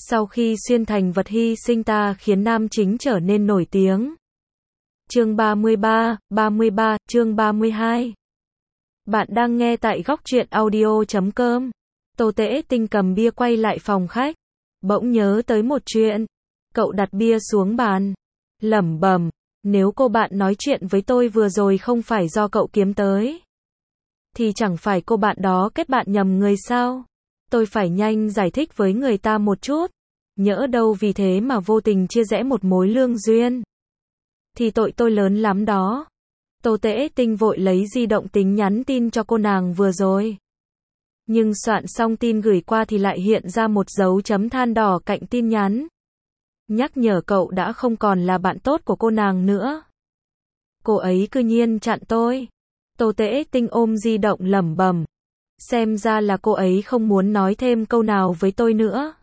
Sau khi xuyên thành vật hy sinh ta khiến nam chính trở nên nổi tiếng. Chương 33, chương 32. Bạn đang nghe tại góc truyện audio.com. Tô Tễ Tinh cầm bia quay lại phòng khách. Bỗng nhớ tới một chuyện. Cậu đặt bia xuống bàn. Lẩm bẩm, nếu cô bạn nói chuyện với tôi vừa rồi không phải do cậu kiếm tới, thì chẳng phải cô bạn đó kết bạn nhầm người sao? Tôi phải nhanh giải thích với người ta một chút. Nhỡ đâu vì thế mà vô tình chia rẽ một mối lương duyên, thì tội tôi lớn lắm đó. Tô Tễ Tinh vội lấy di động tính nhắn tin cho cô nàng vừa rồi. Nhưng soạn xong tin gửi qua thì lại hiện ra một dấu chấm than đỏ cạnh tin nhắn. Nhắc nhở cậu đã không còn là bạn tốt của cô nàng nữa. Cô ấy cư nhiên chặn tôi. Tô Tễ Tinh ôm di động lẩm bẩm. Xem ra là cô ấy không muốn nói thêm câu nào với tôi nữa.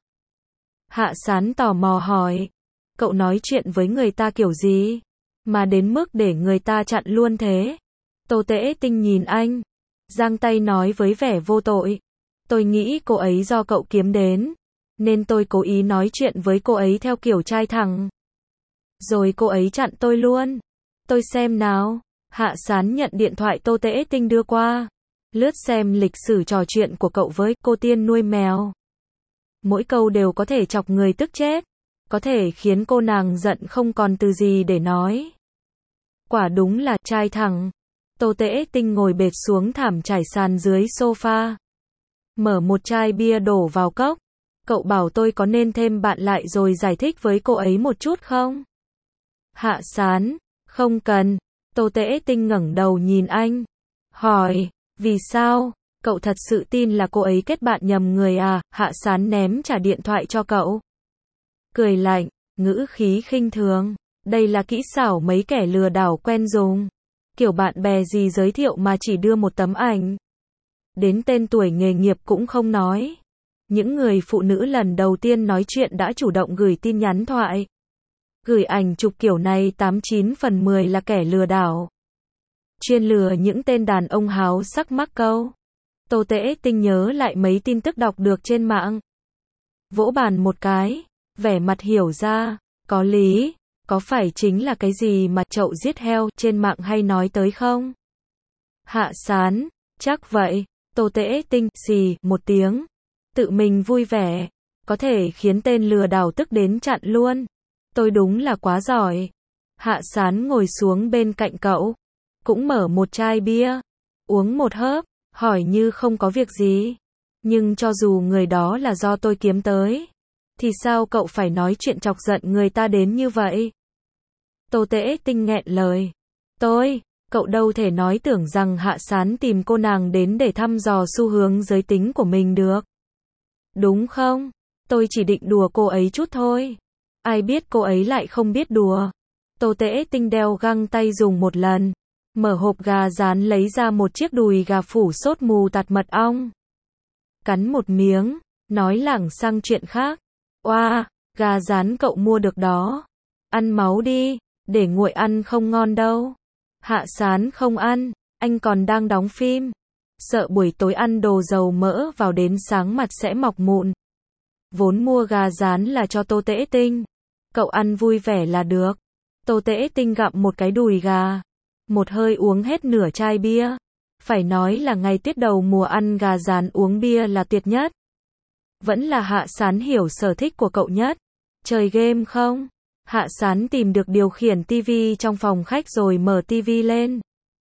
Hạ Sán tò mò hỏi. Cậu nói chuyện với người ta kiểu gì? Mà đến mức để người ta chặn luôn thế? Tô Tễ Tinh nhìn anh. Giang tay nói với vẻ vô tội. Tôi nghĩ cô ấy do cậu kiếm đến, nên tôi cố ý nói chuyện với cô ấy theo kiểu trai thẳng. Rồi cô ấy chặn tôi luôn. Tôi xem nào. Hạ Sán nhận điện thoại Tô Tễ Tinh đưa qua. Lướt xem lịch sử trò chuyện của cậu với cô tiên nuôi mèo. Mỗi câu đều có thể chọc người tức chết. Có thể khiến cô nàng giận không còn từ gì để nói. Quả đúng là trai thẳng. Tô Tễ Tinh ngồi bệt xuống thảm trải sàn dưới sofa. Mở một chai bia đổ vào cốc. Cậu bảo tôi có nên thêm bạn lại rồi giải thích với cô ấy một chút không? Hạ Sán, không cần. Tô Tễ Tinh ngẩng đầu nhìn anh. Hỏi, vì sao? Cậu thật sự tin là cô ấy kết bạn nhầm người à? Hạ Sán ném trả điện thoại cho cậu. Cười lạnh, ngữ khí khinh thường. Đây là kỹ xảo mấy kẻ lừa đảo quen dùng. Kiểu bạn bè gì giới thiệu mà chỉ đưa một tấm ảnh. Đến tên tuổi nghề nghiệp cũng không nói. Những người phụ nữ lần đầu tiên nói chuyện đã chủ động gửi tin nhắn thoại. Gửi ảnh chụp kiểu này 89 phần 10 là kẻ lừa đảo. Chuyên lừa những tên đàn ông háo sắc mắc câu. Tô Tễ Tinh nhớ lại mấy tin tức đọc được trên mạng. Vỗ bàn một cái, vẻ mặt hiểu ra, có lý, có phải chính là cái gì mà chậu giết heo trên mạng hay nói tới không? Hạ Sán, chắc vậy. Tô Tễ Tinh xì một tiếng, tự mình vui vẻ, có thể khiến tên lừa đảo tức đến chặn luôn. Tôi đúng là quá giỏi. Hạ Sán ngồi xuống bên cạnh cậu, cũng mở một chai bia, uống một hớp, hỏi như không có việc gì. Nhưng cho dù người đó là do tôi kiếm tới, thì sao cậu phải nói chuyện chọc giận người ta đến như vậy? Tô Tễ Tinh nghẹn lời. Cậu đâu thể nói tưởng rằng Hạ Sán tìm cô nàng đến để thăm dò xu hướng giới tính của mình được. Đúng không? Tôi chỉ định đùa cô ấy chút thôi. Ai biết cô ấy lại không biết đùa. Tô Tễ Tinh đeo găng tay dùng một lần. Mở hộp gà rán lấy ra một chiếc đùi gà phủ sốt mù tạt mật ong. Cắn một miếng, nói lảng sang chuyện khác. Oa, gà rán cậu mua được đó. Ăn máu đi, để nguội ăn không ngon đâu. Hạ Sán không ăn, anh còn đang đóng phim. Sợ buổi tối ăn đồ dầu mỡ vào đến sáng mặt sẽ mọc mụn. Vốn mua gà rán là cho Tô Tễ Tinh. Cậu ăn vui vẻ là được. Tô Tễ Tinh gặm một cái đùi gà. Một hơi uống hết nửa chai bia. Phải nói là ngày Tết đầu mùa ăn gà rán uống bia là tuyệt nhất. Vẫn là Hạ Sán hiểu sở thích của cậu nhất. Chơi game không? Hạ Sán tìm được điều khiển TV trong phòng khách rồi mở TV lên.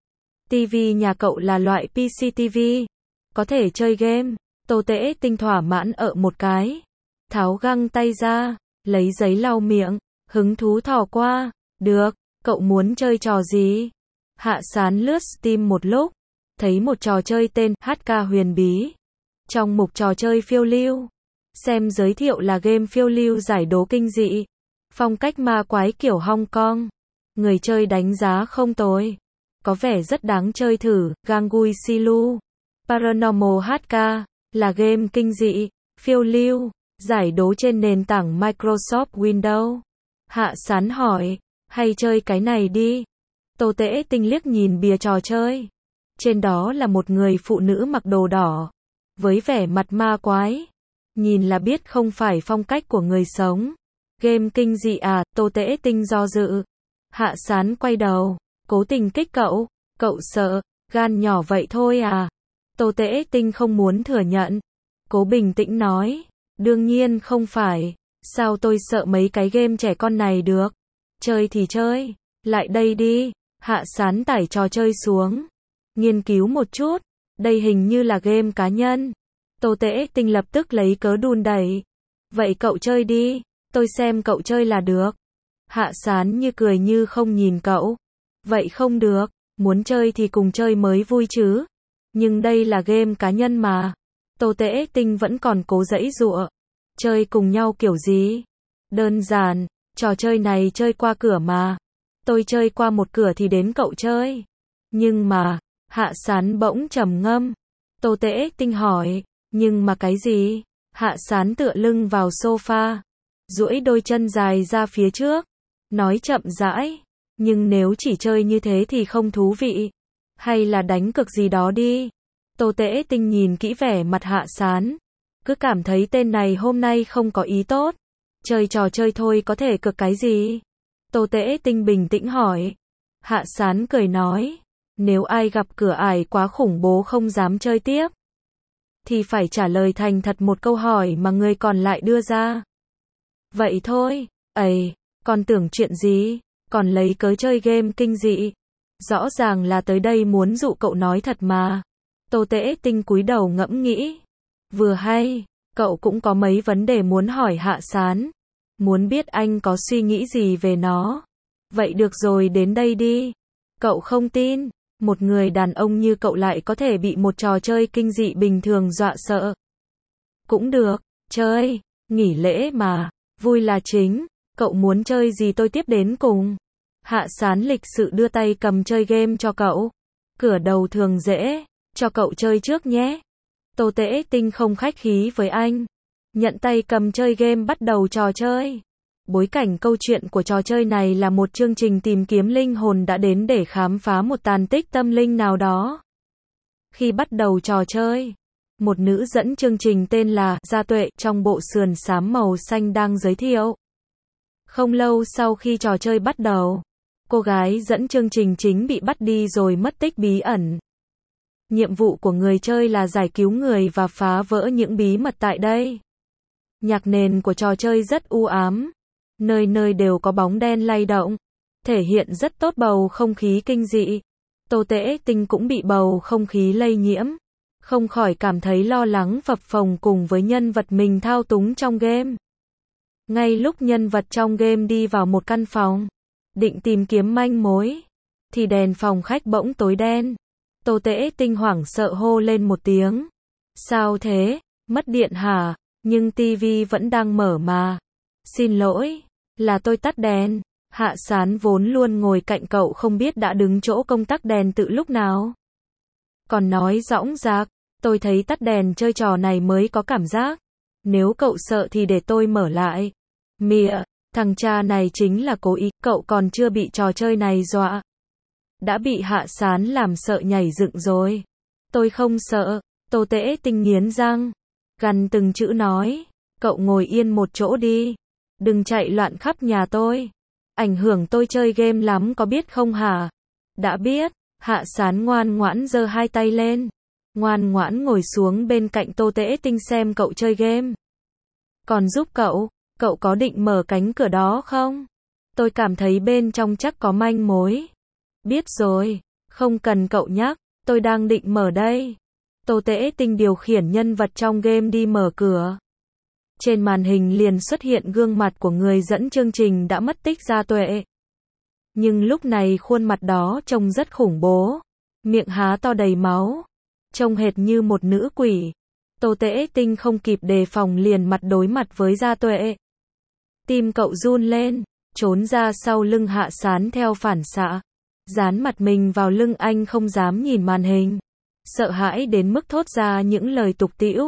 TV nhà cậu là loại PC TV. Có thể chơi game. Tô Tễ Tinh thỏa mãn một cái. Tháo găng tay ra, lấy giấy lau miệng, hứng thú thò qua. Được, cậu muốn chơi trò gì? Hạ Sán lướt Steam một lúc, thấy một trò chơi tên HK Huyền Bí. Trong mục trò chơi phiêu lưu, xem giới thiệu là game phiêu lưu giải đố kinh dị. Phong cách ma quái kiểu Hong Kong. Người chơi đánh giá không tồi. Có vẻ rất đáng chơi thử. Gangui Silu Paranormal HK là game kinh dị, phiêu lưu, giải đố trên nền tảng Microsoft Windows. Hạ Sán hỏi, hay chơi cái này đi. Tô Tễ Tinh liếc nhìn bìa trò chơi. Trên đó là một người phụ nữ mặc đồ đỏ, với vẻ mặt ma quái. Nhìn là biết không phải phong cách của người sống. Game kinh dị à, Tô Tễ Tinh do dự. Hạ Sán quay đầu, cố tình kích cậu. Cậu sợ, gan nhỏ vậy thôi à? Tô Tễ Tinh không muốn thừa nhận. Cố bình tĩnh nói, đương nhiên không phải. Sao tôi sợ mấy cái game trẻ con này được? Chơi thì chơi, lại đây đi. Hạ Sán tải trò chơi xuống. Nghiên cứu một chút, đây hình như là game cá nhân. Tô Tễ Tinh lập tức lấy cớ đùn đẩy. Vậy cậu chơi đi, tôi xem cậu chơi là được. Hạ Sán như cười như không nhìn cậu. Vậy không được, muốn chơi thì cùng chơi mới vui chứ. Nhưng đây là game cá nhân mà. Tô Tễ Tinh vẫn còn cố giãy giụa. Chơi cùng nhau kiểu gì? Đơn giản, trò chơi này chơi qua cửa mà. Tôi chơi qua một cửa thì đến cậu chơi. Nhưng mà, Hạ Sán bỗng trầm ngâm. Tô Tễ Tinh hỏi, nhưng mà cái gì? Hạ Sán tựa lưng vào sofa, duỗi đôi chân dài ra phía trước, nói chậm rãi, nhưng nếu chỉ chơi như thế thì không thú vị. Hay là đánh cược gì đó đi. Tô Tễ Tinh nhìn kỹ vẻ mặt Hạ Sán, cứ cảm thấy tên này hôm nay không có ý tốt. Chơi trò chơi thôi có thể cược cái gì? Tô Tễ Tinh bình tĩnh hỏi. Hạ Sán cười nói, nếu ai gặp cửa ải quá khủng bố không dám chơi tiếp, thì phải trả lời thành thật một câu hỏi mà người còn lại đưa ra. Vậy thôi, ấy, còn tưởng chuyện gì, còn lấy cớ chơi game kinh dị. Rõ ràng là tới đây muốn dụ cậu nói thật mà. Tô Tễ Tinh cúi đầu ngẫm nghĩ. Vừa hay, cậu cũng có mấy vấn đề muốn hỏi Hạ Sán. Muốn biết anh có suy nghĩ gì về nó. Vậy được rồi, đến đây đi. Cậu không tin, một người đàn ông như cậu lại có thể bị một trò chơi kinh dị bình thường dọa sợ. Cũng được, chơi, nghỉ lễ mà, vui là chính. Cậu muốn chơi gì tôi tiếp đến cùng. Hạ Sán lịch sự đưa tay cầm chơi game cho cậu. Cửa đầu thường dễ, cho cậu chơi trước nhé. Tô Tễ Tinh không khách khí với anh. Nhận tay cầm chơi game bắt đầu trò chơi. Bối cảnh câu chuyện của trò chơi này là một chương trình tìm kiếm linh hồn đã đến để khám phá một tàn tích tâm linh nào đó. Khi bắt đầu trò chơi, một nữ dẫn chương trình tên là Gia Tuệ trong bộ sườn xám màu xanh đang giới thiệu. Không lâu sau khi trò chơi bắt đầu, cô gái dẫn chương trình chính bị bắt đi rồi mất tích bí ẩn. Nhiệm vụ của người chơi là giải cứu người và phá vỡ những bí mật tại đây. Nhạc nền của trò chơi rất u ám. Nơi nơi đều có bóng đen lay động. Thể hiện rất tốt bầu không khí kinh dị. Tô Tễ Tinh cũng bị bầu không khí lây nhiễm. Không khỏi cảm thấy lo lắng phập phồng cùng với nhân vật mình thao túng trong game. Ngay lúc nhân vật trong game đi vào một căn phòng, định tìm kiếm manh mối, thì đèn phòng khách bỗng tối đen. Tô Tễ Tinh hoảng sợ hô lên một tiếng. Sao thế? Mất điện hả? Nhưng tivi vẫn đang mở mà. Xin lỗi, là tôi tắt đèn. Hạ Sán vốn luôn ngồi cạnh cậu không biết đã đứng chỗ công tắc đèn từ lúc nào. Còn nói dõng dạc, tôi thấy tắt đèn chơi trò này mới có cảm giác. Nếu cậu sợ thì để tôi mở lại. Mịa, thằng cha này chính là cố ý, cậu còn chưa bị trò chơi này dọa. Đã bị Hạ Sán làm sợ nhảy dựng rồi. Tôi không sợ. Tô Tễ Tinh nghiến răng, gằn từng chữ nói. Cậu ngồi yên một chỗ đi. Đừng chạy loạn khắp nhà tôi. Ảnh hưởng tôi chơi game lắm có biết không hả? Đã biết. Hạ Sán ngoan ngoãn giơ hai tay lên. Ngoan ngoãn ngồi xuống bên cạnh Tô Tễ Tinh xem cậu chơi game. Còn giúp cậu có định mở cánh cửa đó không? Tôi cảm thấy bên trong chắc có manh mối. Biết rồi, không cần cậu nhắc, tôi đang định mở đây. Tô Tễ Tinh điều khiển nhân vật trong game đi mở cửa. Trên màn hình liền xuất hiện gương mặt của người dẫn chương trình đã mất tích Gia Tuệ. Nhưng lúc này khuôn mặt đó trông rất khủng bố. Miệng há to đầy máu. Trông hệt như một nữ quỷ. Tô Tễ Tinh không kịp đề phòng liền mặt đối mặt với Gia Tuệ. Tim cậu run lên, trốn ra sau lưng Hạ Sán theo phản xạ. Dán mặt mình vào lưng anh không dám nhìn màn hình. Sợ hãi đến mức thốt ra những lời tục tĩu.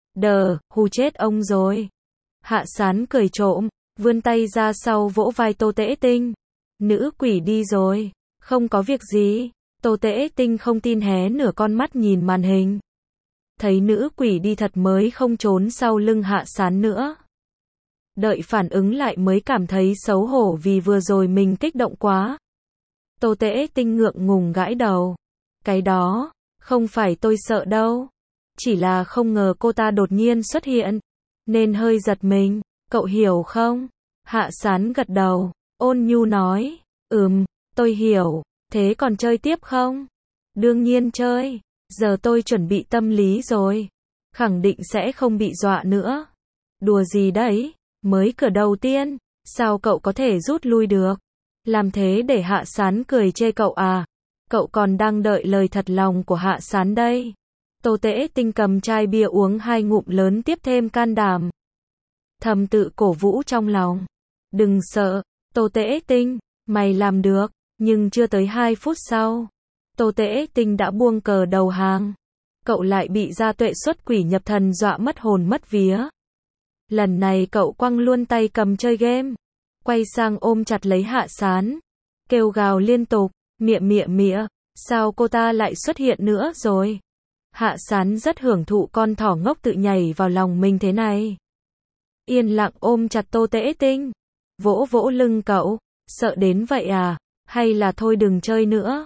Hù chết ông rồi. Hạ Sán cười trộm, vươn tay ra sau vỗ vai Tô Tễ Tinh. Nữ quỷ đi rồi, không có việc gì. Tô Tễ Tinh không tin hé nửa con mắt nhìn màn hình. thấy nữ quỷ đi thật mới không trốn sau lưng Hạ Sán nữa. Đợi phản ứng lại mới cảm thấy xấu hổ vì vừa rồi mình kích động quá. Tô Tễ Tinh ngượng ngùng gãi đầu. Cái đó, không phải tôi sợ đâu. Chỉ là không ngờ cô ta đột nhiên xuất hiện, nên hơi giật mình, cậu hiểu không? Hạ Sán gật đầu, ôn nhu nói, tôi hiểu, thế còn chơi tiếp không? Đương nhiên chơi, giờ tôi chuẩn bị tâm lý rồi, khẳng định sẽ không bị dọa nữa. Đùa gì đấy, mới cửa đầu tiên, sao cậu có thể rút lui được? Làm thế để Hạ Sán cười chê cậu à? Cậu còn đang đợi lời thật lòng của Hạ Sán đây. Tô Tễ Tinh cầm chai bia uống 2 ngụm lớn tiếp thêm can đảm. Thầm tự cổ vũ trong lòng. Đừng sợ, Tô Tễ Tinh, mày làm được. Nhưng chưa tới 2 phút sau, Tô Tễ Tinh đã buông cờ đầu hàng. Cậu lại bị Gia Tuệ xuất quỷ nhập thần dọa mất hồn mất vía. Lần này cậu quăng luôn tay cầm chơi game, quay sang ôm chặt lấy Hạ Sán, kêu gào liên tục, mịa, sao cô ta lại xuất hiện nữa rồi? Hạ Sán rất hưởng thụ con thỏ ngốc tự nhảy vào lòng mình thế này. Yên lặng ôm chặt Tô Tễ Tinh, vỗ vỗ lưng cậu, sợ đến vậy à? Hay là thôi đừng chơi nữa?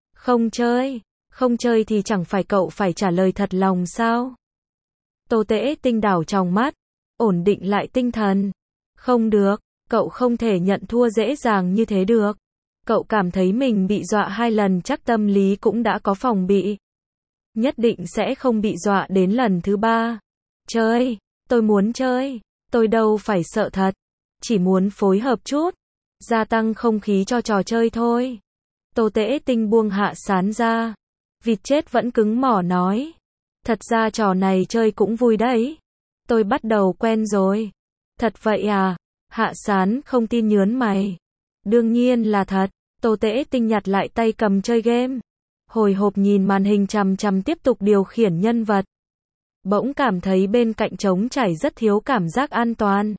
Không chơi thì chẳng phải cậu phải trả lời thật lòng sao? Tô Tễ Tinh đảo tròng mắt, ổn định lại tinh thần. Không được, cậu không thể nhận thua dễ dàng như thế được. Cậu cảm thấy mình bị dọa 2 lần chắc tâm lý cũng đã có phòng bị. Nhất định sẽ không bị dọa đến lần thứ 3. Chơi, tôi muốn chơi, tôi đâu phải sợ thật. Chỉ muốn phối hợp chút, gia tăng không khí cho trò chơi thôi. Tô Tễ Tinh buông Hạ Sán ra. Vịt chết vẫn cứng mỏ nói. Thật ra trò này chơi cũng vui đấy. Tôi bắt đầu quen rồi. Thật vậy à? Hạ Sán không tin nhớn mày. Đương nhiên là thật. Tô Tễ Tinh nhặt lại tay cầm chơi game. Hồi hộp nhìn màn hình chằm chằm tiếp tục điều khiển nhân vật. Bỗng cảm thấy bên cạnh trống trải rất thiếu cảm giác an toàn.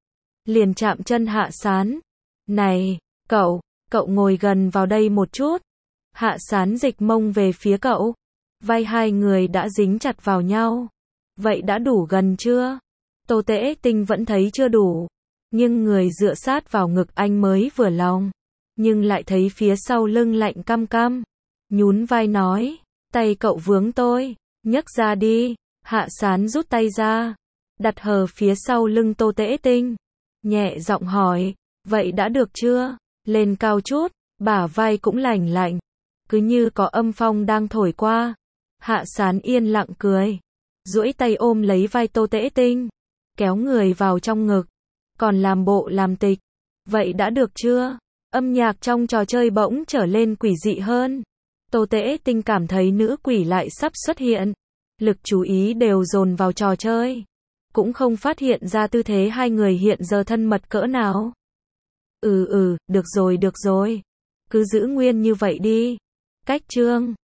Liền chạm chân Hạ Sán. Này, cậu ngồi gần vào đây một chút. Hạ Sán dịch mông về phía cậu. Vai hai người đã dính chặt vào nhau. Vậy đã đủ gần chưa? Tô Tễ Tinh vẫn thấy chưa đủ. Nhưng người dựa sát vào ngực anh mới vừa lòng. Nhưng lại thấy phía sau lưng lạnh căm căm. Nhún vai nói, tay cậu vướng tôi, nhấc ra đi. Hạ Sán rút tay ra, đặt hờ phía sau lưng Tô Tễ Tinh. Nhẹ giọng hỏi, vậy đã được chưa? Lên cao chút, bả vai cũng lành lạnh. Cứ như có âm phong đang thổi qua. Hạ Sán yên lặng cười. Duỗi tay ôm lấy vai Tô Tễ Tinh. Kéo người vào trong ngực. Còn làm bộ làm tịch. Vậy đã được chưa? Âm nhạc trong trò chơi bỗng trở lên quỷ dị hơn. Tô Tễ Tinh cảm thấy nữ quỷ lại sắp xuất hiện. Lực chú ý đều dồn vào trò chơi. Cũng không phát hiện ra tư thế hai người hiện giờ thân mật cỡ nào. Được rồi. Cứ giữ nguyên như vậy đi. Cách chương